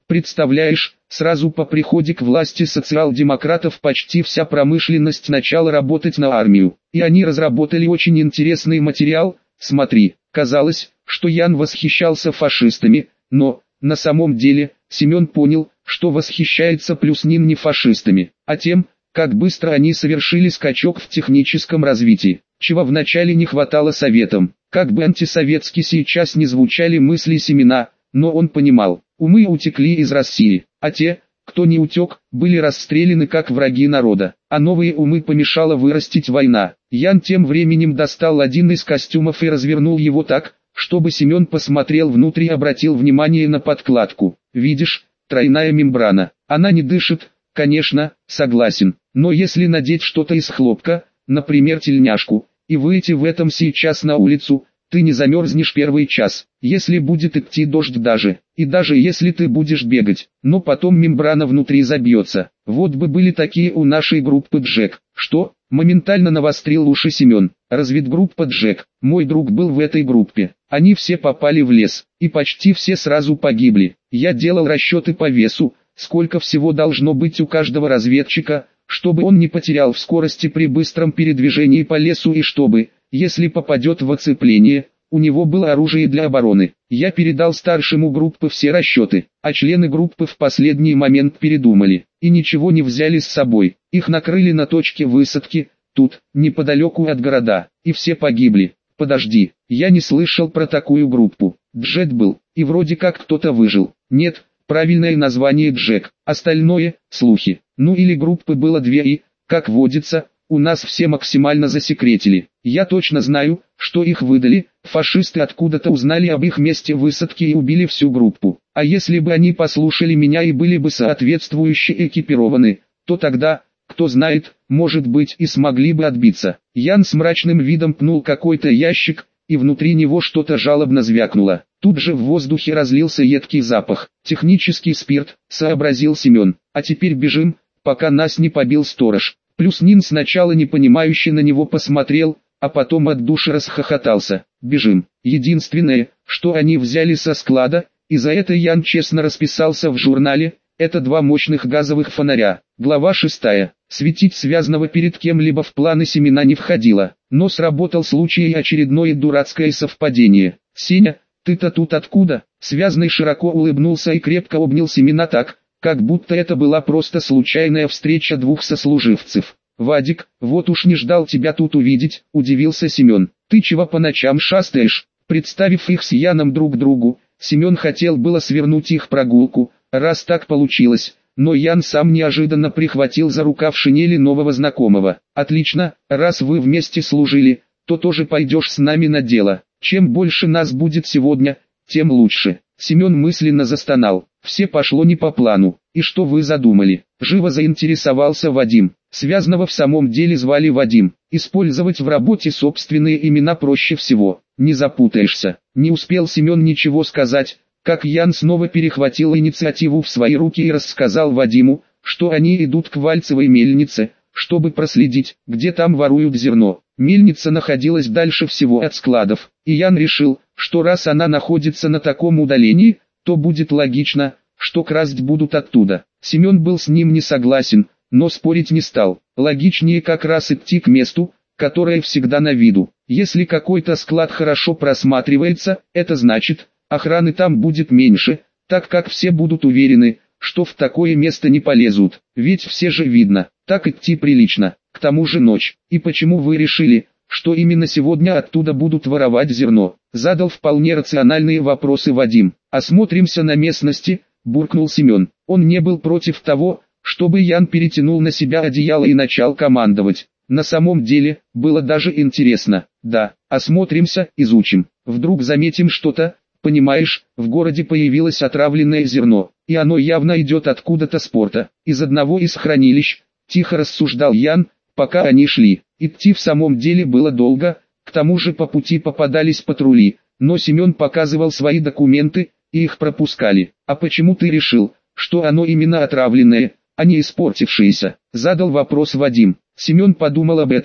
Представляешь, сразу по приходе к власти социал-демократов почти вся промышленность начала работать на армию. И они разработали очень интересный материал. Смотри, казалось, что Ян восхищался фашистами, но, на самом деле, Семен понял, что восхищается Плюснин не фашистами, а тем, как быстро они совершили скачок в техническом развитии, чего вначале не хватало советам. Как бы антисоветски сейчас не звучали мысли Семена, но он понимал, умы утекли из России, а те, кто не утек, были расстреляны как враги народа, а новые умы помешала вырастить война. Ян тем временем достал один из костюмов и развернул его так, чтобы Семен посмотрел внутрь и обратил внимание на подкладку. Видишь, тройная мембрана, она не дышит, конечно, согласен, но если надеть что-то из хлопка, например тельняшку, и выйти в этом сейчас на улицу, ты не замерзнешь первый час, если будет идти дождь даже, и даже если ты будешь бегать, но потом мембрана внутри забьется. Вот бы были такие у нашей группы Джек. Что? Моментально навострил уши Семен. Разведгруппа Джек. Мой друг был в этой группе. Они все попали в лес, и почти все сразу погибли. Я делал расчеты по весу, сколько всего должно быть у каждого разведчика, чтобы он не потерял в скорости при быстром передвижении по лесу и чтобы, если попадет в оцепление, у него было оружие для обороны. Я передал старшему группы все расчеты, а члены группы в последний момент передумали, и ничего не взяли с собой. Их накрыли на точке высадки, тут, неподалеку от города, и все погибли. Подожди, я не слышал про такую группу. Джет был, и вроде как кто-то выжил. Нет, правильное название Джек, остальное – слухи. Ну или группы было две и, как водится, у нас все максимально засекретили. Я точно знаю, что их выдали, фашисты откуда-то узнали об их месте высадки и убили всю группу. А если бы они послушали меня и были бы соответствующе экипированы, то тогда, кто знает, может быть и смогли бы отбиться. Ян с мрачным видом пнул какой-то ящик, и внутри него что-то жалобно звякнуло. Тут же в воздухе разлился едкий запах. Технический спирт, сообразил Семен. А теперь бежим, пока нас не побил сторож. Плюснин сначала непонимающе на него посмотрел, а потом от души расхохотался. Бежим. Единственное, что они взяли со склада, и за это Ян честно расписался в журнале, это два мощных газовых фонаря. Глава шестая. Светить связанного перед кем-либо в планы Семена не входило, но сработал случай и очередное дурацкое совпадение. «Сеня, ты-то тут откуда?» Связанный широко улыбнулся и крепко обнял Семена так, как будто это была просто случайная встреча двух сослуживцев. «Вадик, вот уж не ждал тебя тут увидеть», — удивился Семен. «Ты чего по ночам шастаешь?» Представив их с Яном друг другу, Семен хотел было свернуть их прогулку, раз так получилось, но Ян сам неожиданно прихватил за рукав шинели нового знакомого. «Отлично, раз вы вместе служили, то тоже пойдешь с нами на дело. Чем больше нас будет сегодня, тем лучше». Семен мысленно застонал. Все пошло не по плану. «И что вы задумали?» Живо заинтересовался Вадим. Связанного в самом деле звали Вадим. Использовать в работе собственные имена проще всего. Не запутаешься. Не успел Семен ничего сказать, как Ян снова перехватил инициативу в свои руки и рассказал Вадиму, что они идут к Вальцевой мельнице, чтобы проследить, где там воруют зерно. Мельница находилась дальше всего от складов, и Ян решил, что раз она находится на таком удалении, то будет логично, что красть будут оттуда. Семен был с ним не согласен, но спорить не стал. Логичнее как раз идти к месту, которое всегда на виду. Если какой-то склад хорошо просматривается, это значит, охраны там будет меньше, так как все будут уверены, что в такое место не полезут, ведь все же видно, так идти прилично. К тому же ночь. И почему вы решили, что именно сегодня оттуда будут воровать зерно? Задал вполне рациональные вопросы Вадим. Осмотримся на местности, буркнул Семен. Он не был против того, чтобы Ян перетянул на себя одеяло и начал командовать. На самом деле, было даже интересно. Да, осмотримся, изучим. Вдруг заметим что-то. Понимаешь, в городе появилось отравленное зерно, и оно явно идет откуда-то с порта, из одного из хранилищ, тихо рассуждал Ян, пока они шли. Идти в самом деле было долго, к тому же по пути попадались патрули, но Семен показывал свои документы, и их пропускали. «А почему ты решил, что оно именно отравленное, а не испортившееся?» Задал вопрос Вадим. Семен подумал об этом,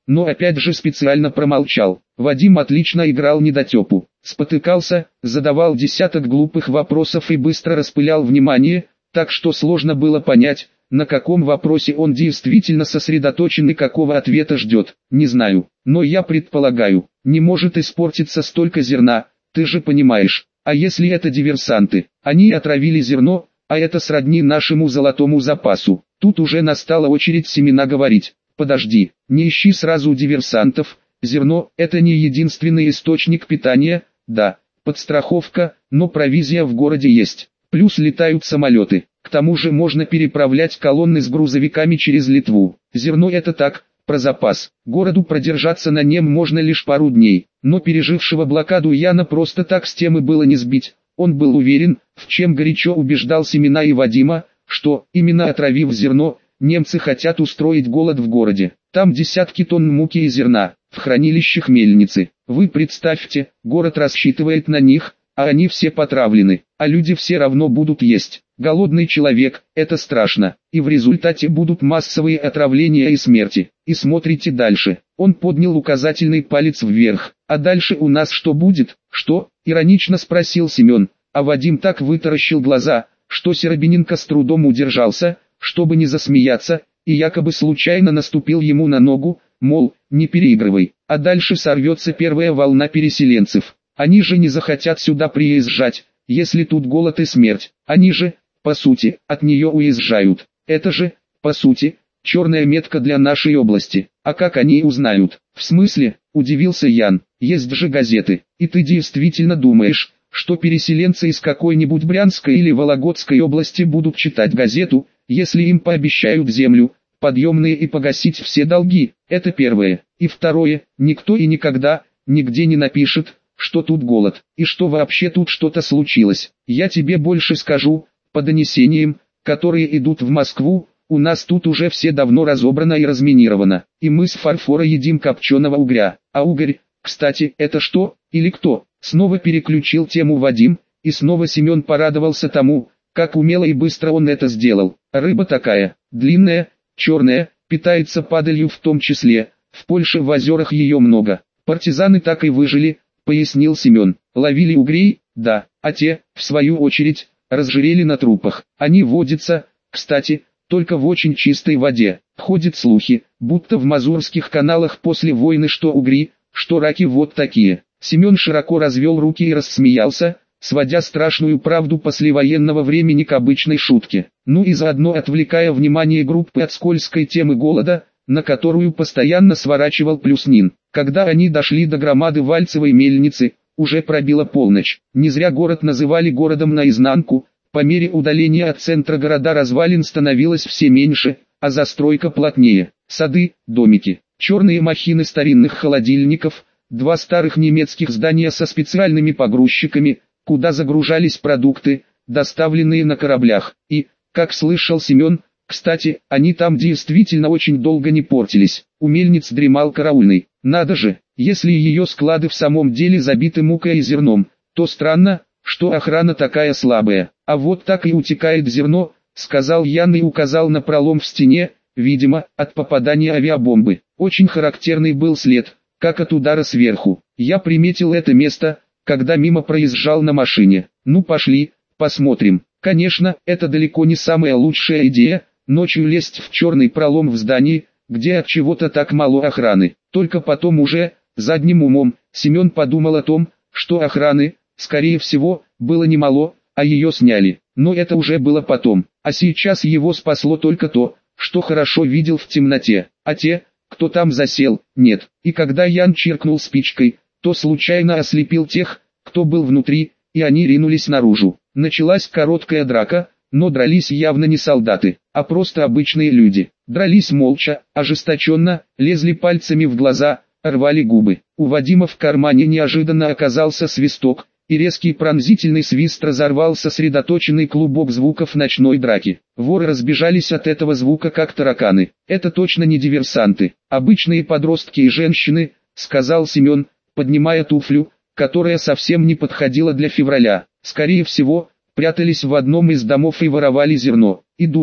но опять же специально промолчал. Вадим отлично играл недотепу, спотыкался, задавал десяток глупых вопросов и быстро распылял внимание, так что сложно было понять, на каком вопросе он действительно сосредоточен и какого ответа ждет. Не знаю, но я предполагаю, не может испортиться столько зерна, ты же понимаешь. А если это диверсанты? Они отравили зерно, а это сродни нашему золотому запасу. Тут уже настала очередь Семена говорить: подожди, не ищи сразу диверсантов, зерно – это не единственный источник питания, да, подстраховка, но провизия в городе есть, плюс летают самолеты, к тому же можно переправлять колонны с грузовиками через Литву. Зерно – это так, про запас, городу продержаться на нем можно лишь пару дней, но пережившего блокаду Яна просто так с темы было не сбить. Он был уверен, в чем горячо убеждал Семена и Вадима, что, именно отравив зерно, немцы хотят устроить голод в городе. Там десятки тонн муки и зерна, в хранилищах мельницы. Вы представьте, город рассчитывает на них, а они все потравлены, а люди все равно будут есть. Голодный человек – это страшно, и в результате будут массовые отравления и смерти. И смотрите дальше. Он поднял указательный палец вверх. А дальше у нас что будет? Что? Иронично спросил Семен, а Вадим так вытаращил глаза, что Серебряненко с трудом удержался, чтобы не засмеяться, и якобы случайно наступил ему на ногу, мол, не переигрывай, а дальше сорвется первая волна переселенцев. Они же не захотят сюда приезжать, если тут голод и смерть. Они же, по сути, от нее уезжают. Это же, по сути, черная метка для нашей области. А как они узнают? В смысле? Удивился Ян. Есть же газеты. И ты действительно думаешь, что переселенцы из какой-нибудь Брянской или Вологодской области будут читать газету, если им пообещают землю, подъемные и погасить все долги? Это первое. И второе, никто и никогда, нигде не напишет, что тут голод, и что вообще тут что-то случилось. Я тебе больше скажу, по донесениям, которые идут в Москву, у нас тут уже все давно разобрано и разминировано, и мы с фарфора едим копченого угря. А угорь, кстати, это что, или кто? Снова переключил тему Вадим, и снова Семен порадовался тому, как умело и быстро он это сделал. Рыба такая, длинная, черная, питается падалью в том числе, в Польше в озерах ее много. Партизаны так и выжили, пояснил Семен. Ловили угрей, да, а те, в свою очередь, разжирели на трупах. Они водятся, кстати, только в очень чистой воде. Ходят слухи, будто в мазурских каналах после войны что угри, что раки вот такие. Семен широко развел руки и рассмеялся, сводя страшную правду послевоенного времени к обычной шутке. Ну и заодно отвлекая внимание группы от скользкой темы голода, на которую постоянно сворачивал Плюснин. Когда они дошли до громады Вальцевой мельницы, уже пробила полночь. Не зря город называли городом наизнанку, по мере удаления от центра города развалин становилось все меньше, а застройка плотнее. Сады, домики, черные махины старинных холодильников, два старых немецких здания со специальными погрузчиками, куда загружались продукты, доставленные на кораблях. И, как слышал Семен, кстати, они там действительно очень долго не портились. У мельниц дремал караульный. Надо же, если ее склады в самом деле забиты мукой и зерном, то странно, что охрана такая слабая. А вот так и утекает зерно, сказал Ян и указал на пролом в стене, видимо, от попадания авиабомбы. Очень характерный был след, как от удара сверху. Я приметил это место, когда мимо проезжал на машине. Ну пошли, посмотрим. Конечно, это далеко не самая лучшая идея, ночью лезть в черный пролом в здании, где от чего-то так мало охраны. Только потом уже, задним умом, Семен подумал о том, что охраны, скорее всего, было немало, а ее сняли. Но это уже было потом. А сейчас его спасло только то, что хорошо видел в темноте. А те, кто там засел, нет. И когда Ян чиркнул спичкой, то случайно ослепил тех, кто был внутри, и они ринулись наружу. Началась короткая драка, но дрались явно не солдаты, а просто обычные люди. Дрались молча, ожесточенно, лезли пальцами в глаза, рвали губы. У Вадима в кармане неожиданно оказался свисток, и резкий пронзительный свист разорвал сосредоточенный клубок звуков ночной драки. Воры разбежались от этого звука как тараканы. Это точно не диверсанты, обычные подростки и женщины, сказал Семен, поднимая туфлю, которая совсем не подходила для февраля. Скорее всего, прятались в одном из домов и воровали зерно. И думаю,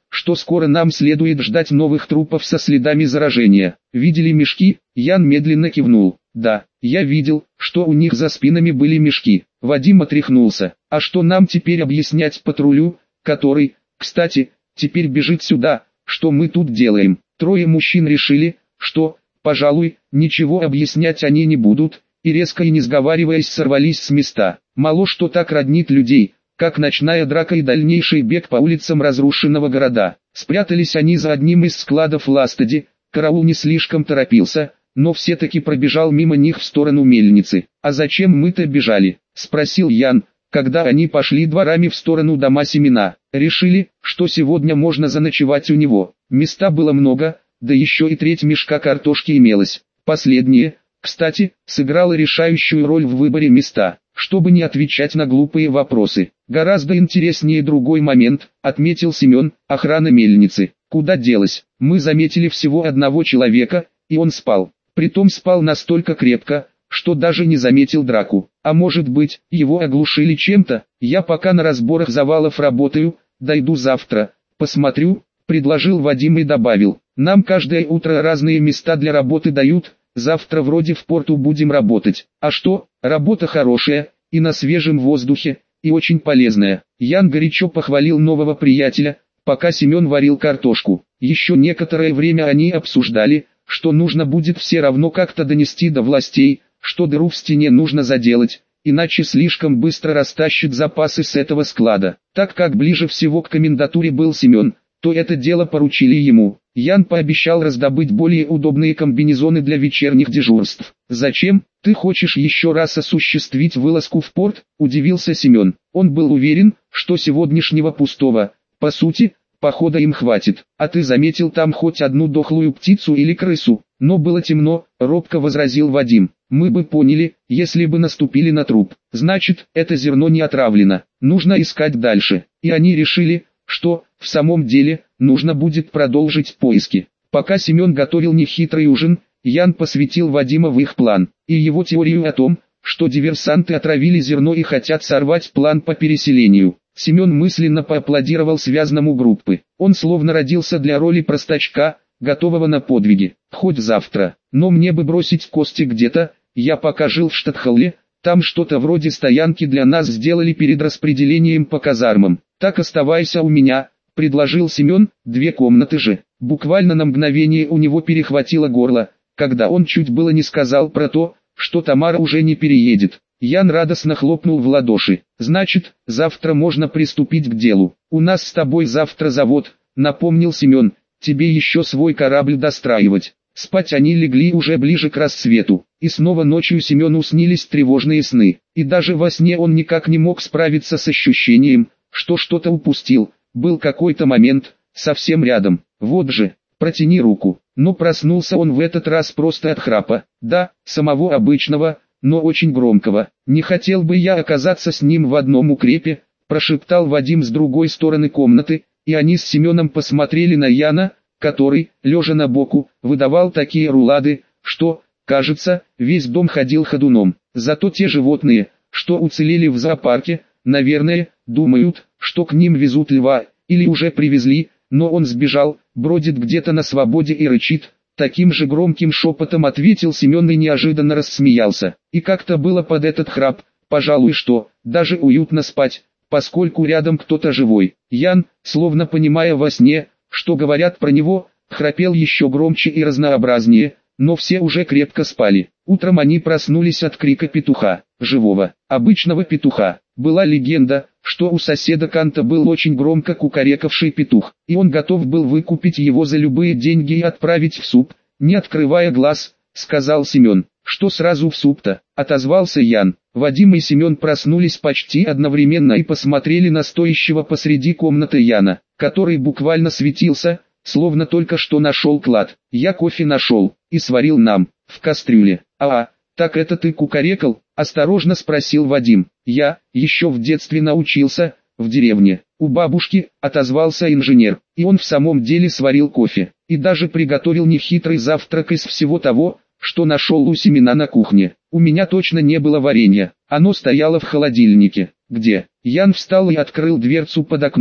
что скоро нам следует ждать новых трупов со следами заражения. Видели мешки? Ян медленно кивнул. Да, я видел, что у них за спинами были мешки. Вадим отряхнулся. А что нам теперь объяснять патрулю, который, кстати, теперь бежит сюда, что мы тут делаем? Трое мужчин решили, что, пожалуй, ничего объяснять они не будут, и резко и не сговариваясь сорвались с места. Мало что так роднит людей, как ночная драка и дальнейший бег по улицам разрушенного города. Спрятались они за одним из складов Ластади, караул не слишком торопился, но все-таки пробежал мимо них в сторону мельницы. «А зачем мы-то бежали?» – спросил Ян, когда они пошли дворами в сторону дома Семена. Решили, что сегодня можно заночевать у него. Места было много, да еще и треть мешка картошки имелось. Последнее, кстати, сыграло решающую роль в выборе места, чтобы не отвечать на глупые вопросы. Гораздо интереснее другой момент, отметил Семен, охрана мельницы. Куда делась? Мы заметили всего одного человека, и он спал. Притом спал настолько крепко, что даже не заметил драку. А может быть, его оглушили чем-то? Я пока на разборах завалов работаю, дойду завтра, посмотрю, предложил Вадим и добавил. Нам каждое утро разные места для работы дают, завтра вроде в порту будем работать. А что, работа хорошая, и на свежем воздухе, и очень полезная. Ян горячо похвалил нового приятеля, пока Семен варил картошку. Еще некоторое время они обсуждали, что нужно будет все равно как-то донести до властей, что дыру в стене нужно заделать, иначе слишком быстро растащат запасы с этого склада. Так как ближе всего к комендатуре был Семен, то это дело поручили ему. Ян пообещал раздобыть более удобные комбинезоны для вечерних дежурств. «Зачем? Ты хочешь еще раз осуществить вылазку в порт?» – удивился Семен. Он был уверен, что сегодняшнего пустого, по сути, похода им хватит. «А ты заметил там хоть одну дохлую птицу или крысу?» «Но было темно», – робко возразил Вадим. «Мы бы поняли, если бы наступили на труп. Значит, это зерно не отравлено. Нужно искать дальше». И они решили, что, в самом деле, нужно будет продолжить поиски. Пока Семен готовил нехитрый ужин, Ян посвятил Вадима в их план, и его теорию о том, что диверсанты отравили зерно и хотят сорвать план по переселению. Семен мысленно поаплодировал связанному группы. Он словно родился для роли простачка, готового на подвиги. Хоть завтра, но мне бы бросить кости где-то, я пока жил в Штатхолле, там что-то вроде стоянки для нас сделали перед распределением по казармам. Так оставайся у меня, предложил Семен, две комнаты же. Буквально на мгновение у него перехватило горло, когда он чуть было не сказал про то, что Тамара уже не переедет. Ян радостно хлопнул в ладоши. «Значит, завтра можно приступить к делу. У нас с тобой завтра завод», — напомнил Семен, — «тебе еще свой корабль достраивать». Спать они легли уже ближе к рассвету, и снова ночью Семену снились тревожные сны. И даже во сне он никак не мог справиться с ощущением, что что-то упустил. Был какой-то момент, совсем рядом. Вот же, протяни руку. Но проснулся он в этот раз просто от храпа. Да, самого обычного, но очень громкого. «Не хотел бы я оказаться с ним в одном укрепе», прошептал Вадим с другой стороны комнаты, и они с Семеном посмотрели на Яна, который, лежа на боку, выдавал такие рулады, что, кажется, весь дом ходил ходуном. Зато те животные, что уцелели в зоопарке, наверное, думают, что к ним везут льва, или уже привезли, но он сбежал, бродит где-то на свободе и рычит. Таким же громким шепотом ответил Семен и неожиданно рассмеялся. И как-то было под этот храп, пожалуй, что, даже уютно спать, поскольку рядом кто-то живой. Ян, словно понимая во сне, что говорят про него, храпел еще громче и разнообразнее, но все уже крепко спали. Утром они проснулись от крика петуха, живого, обычного петуха. Была легенда, что у соседа Канта был очень громко кукарекавший петух, и он готов был выкупить его за любые деньги и отправить в суп, не открывая глаз, сказал Семен. «Что сразу в суп-то?» — отозвался Ян. Вадим и Семен проснулись почти одновременно и посмотрели на стоящего посреди комнаты Яна, который буквально светился, словно только что нашел клад. «Я кофе нашел, и сварил нам, в кастрюле». «А, так это ты кукарекал?» — осторожно спросил Вадим. «Я, еще в детстве научился, в деревне, у бабушки», — отозвался инженер, и он в самом деле сварил кофе, и даже приготовил нехитрый завтрак из всего того, что нашел у Семена на кухне. У меня точно не было варенья, оно стояло в холодильнике. «Где?» Ян встал и открыл дверцу под окном,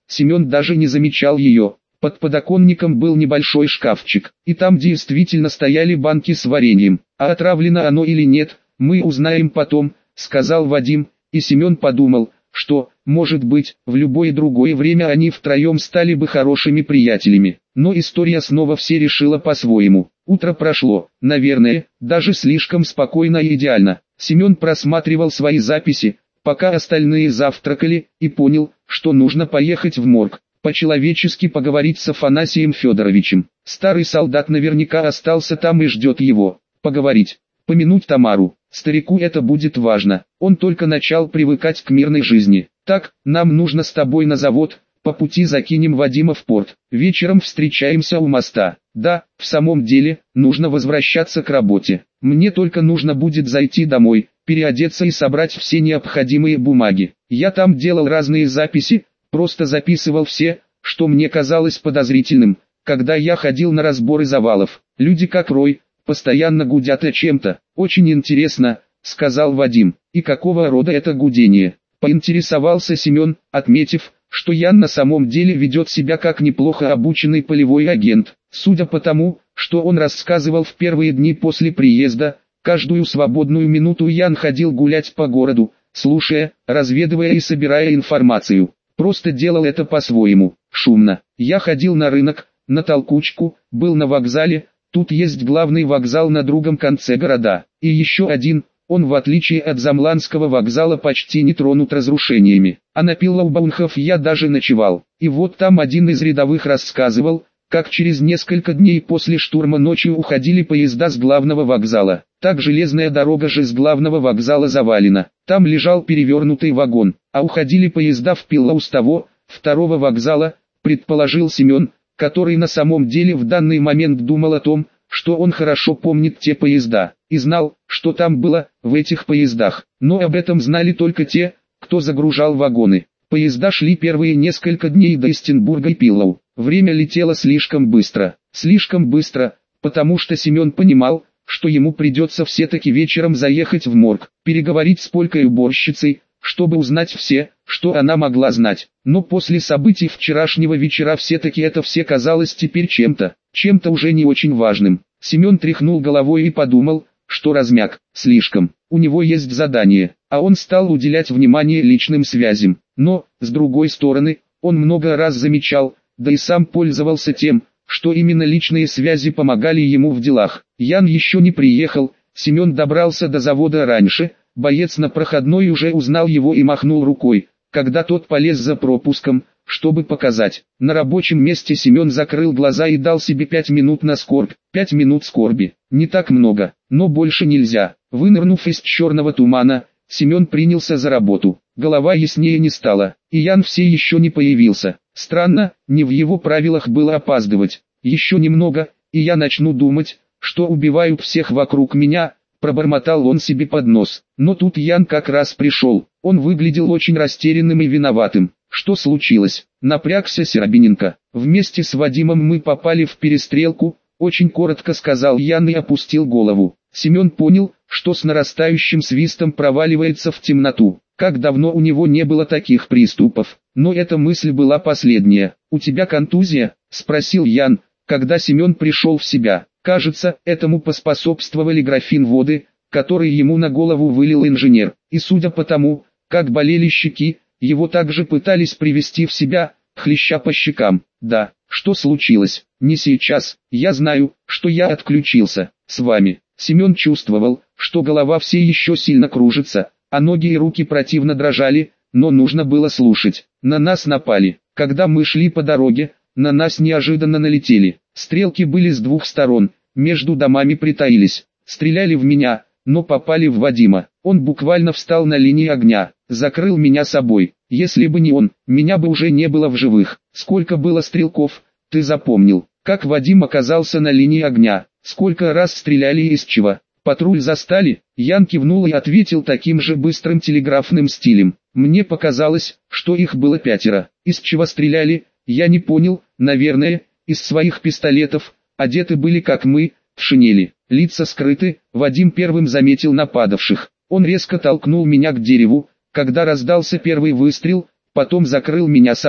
Семен даже не замечал ее. Под подоконником был небольшой шкафчик, и там действительно стояли банки с вареньем. А отравлено оно или нет, мы узнаем потом, сказал Вадим, и Семен подумал, что, может быть, в любое другое время они втроем стали бы хорошими приятелями. Но история снова все решила по-своему. Утро прошло, наверное, даже слишком спокойно и идеально. Семен просматривал свои записи, пока остальные завтракали, и понял, что нужно поехать в морг, по-человечески поговорить с Афанасием Федоровичем. Старый солдат наверняка остался там и ждет его. Поговорить, помянуть Тамару. Старику это будет важно, он только начал привыкать к мирной жизни. Так, нам нужно с тобой на завод, по пути закинем Вадима в порт, вечером встречаемся у моста. Да, в самом деле, нужно возвращаться к работе. Мне только нужно будет зайти домой, переодеться и собрать все необходимые бумаги. Я там делал разные записи, просто записывал все, что мне казалось подозрительным, когда я ходил на разборы завалов. Люди как рой, постоянно гудят о чем-то. Очень интересно, сказал Вадим. И какого рода это гудение? Поинтересовался Семен, отметив, что Ян на самом деле ведет себя как неплохо обученный полевой агент. Судя по тому, что он рассказывал в первые дни после приезда, каждую свободную минуту Ян ходил гулять по городу, слушая, разведывая и собирая информацию. Просто делал это по-своему, шумно. Я ходил на рынок, на толкучку, был на вокзале. Тут есть главный вокзал на другом конце города, и еще один, он в отличие от Замланского вокзала почти не тронут разрушениями, а на Пиллаубаунхов я даже ночевал. И вот там один из рядовых рассказывал, как через несколько дней после штурма ночью уходили поезда с главного вокзала. Так железная дорога же с главного вокзала завалена, там лежал перевернутый вагон, а уходили поезда в Пиллау с того, второго вокзала, предположил Семен, который на самом деле в данный момент думал о том, что он хорошо помнит те поезда, и знал, что там было, в этих поездах. Но об этом знали только те, кто загружал вагоны. Поезда шли первые несколько дней до Эстенбурга и Пиллау. Время летело слишком быстро. Слишком быстро, потому что Семен понимал, что ему придется все-таки вечером заехать в морг, переговорить с полкой-уборщицей, чтобы узнать все, что она могла знать. Но после событий вчерашнего вечера все-таки это все казалось теперь чем-то, чем-то уже не очень важным. Семен тряхнул головой и подумал, что размяк, слишком. У него есть задание, а он стал уделять внимание личным связям. Но, с другой стороны, он много раз замечал, да и сам пользовался тем, что именно личные связи помогали ему в делах. Ян еще не приехал, Семен добрался до завода раньше. Боец на проходной уже узнал его и махнул рукой, когда тот полез за пропуском, чтобы показать. На рабочем месте Семен закрыл глаза и дал себе пять минут на скорбь. Пять минут скорби. Не так много, но больше нельзя. Вынырнув из черного тумана, Семен принялся за работу. Голова яснее не стала, и Ян все еще не появился. Странно, не в его правилах было опаздывать. Еще немного, и я начну думать, что убивают всех вокруг меня. Пробормотал он себе под нос. Но тут Ян как раз пришел. Он выглядел очень растерянным и виноватым. Что случилось? Напрягся Серобиненко. Вместе с Вадимом мы попали в перестрелку, очень коротко сказал Ян и опустил голову. Семен понял, что с нарастающим свистом проваливается в темноту. Как давно у него не было таких приступов. Но эта мысль была последняя. «У тебя контузия?» – спросил Ян, когда Семен пришел в себя. Кажется, этому поспособствовали графин воды, который ему на голову вылил инженер. И судя по тому, как болели щеки, его также пытались привести в себя, хлеща по щекам. Да, что случилось? Не сейчас. Я знаю, что я отключился. С вами. Семен чувствовал, что голова все еще сильно кружится, а ноги и руки противно дрожали, но нужно было слушать. На нас напали. Когда мы шли по дороге, на нас неожиданно налетели. Стрелки были с двух сторон, между домами притаились. Стреляли в меня, но попали в Вадима. Он буквально встал на линии огня, закрыл меня собой. Если бы не он, меня бы уже не было в живых. Сколько было стрелков, ты запомнил? Как Вадим оказался на линии огня? Сколько раз стреляли и из чего? Патруль застали? Ян кивнул и ответил таким же быстрым телеграфным стилем. Мне показалось, что их было пятеро. Из чего стреляли? Я не понял, наверное, из своих пистолетов. Одеты были как мы, в шинели, лица скрыты. Вадим первым заметил нападавших. Он резко толкнул меня к дереву, когда раздался первый выстрел, потом закрыл меня собой.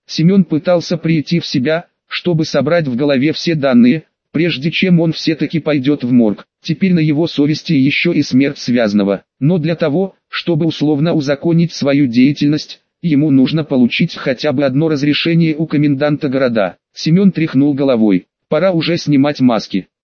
Семен пытался прийти в себя, чтобы собрать в голове все данные, прежде чем он все-таки пойдет в морг. Теперь на его совести еще и смерть связанного. Но для того, чтобы условно узаконить свою деятельность, ему нужно получить хотя бы одно разрешение у коменданта города. Семен тряхнул головой. Пора уже снимать маски.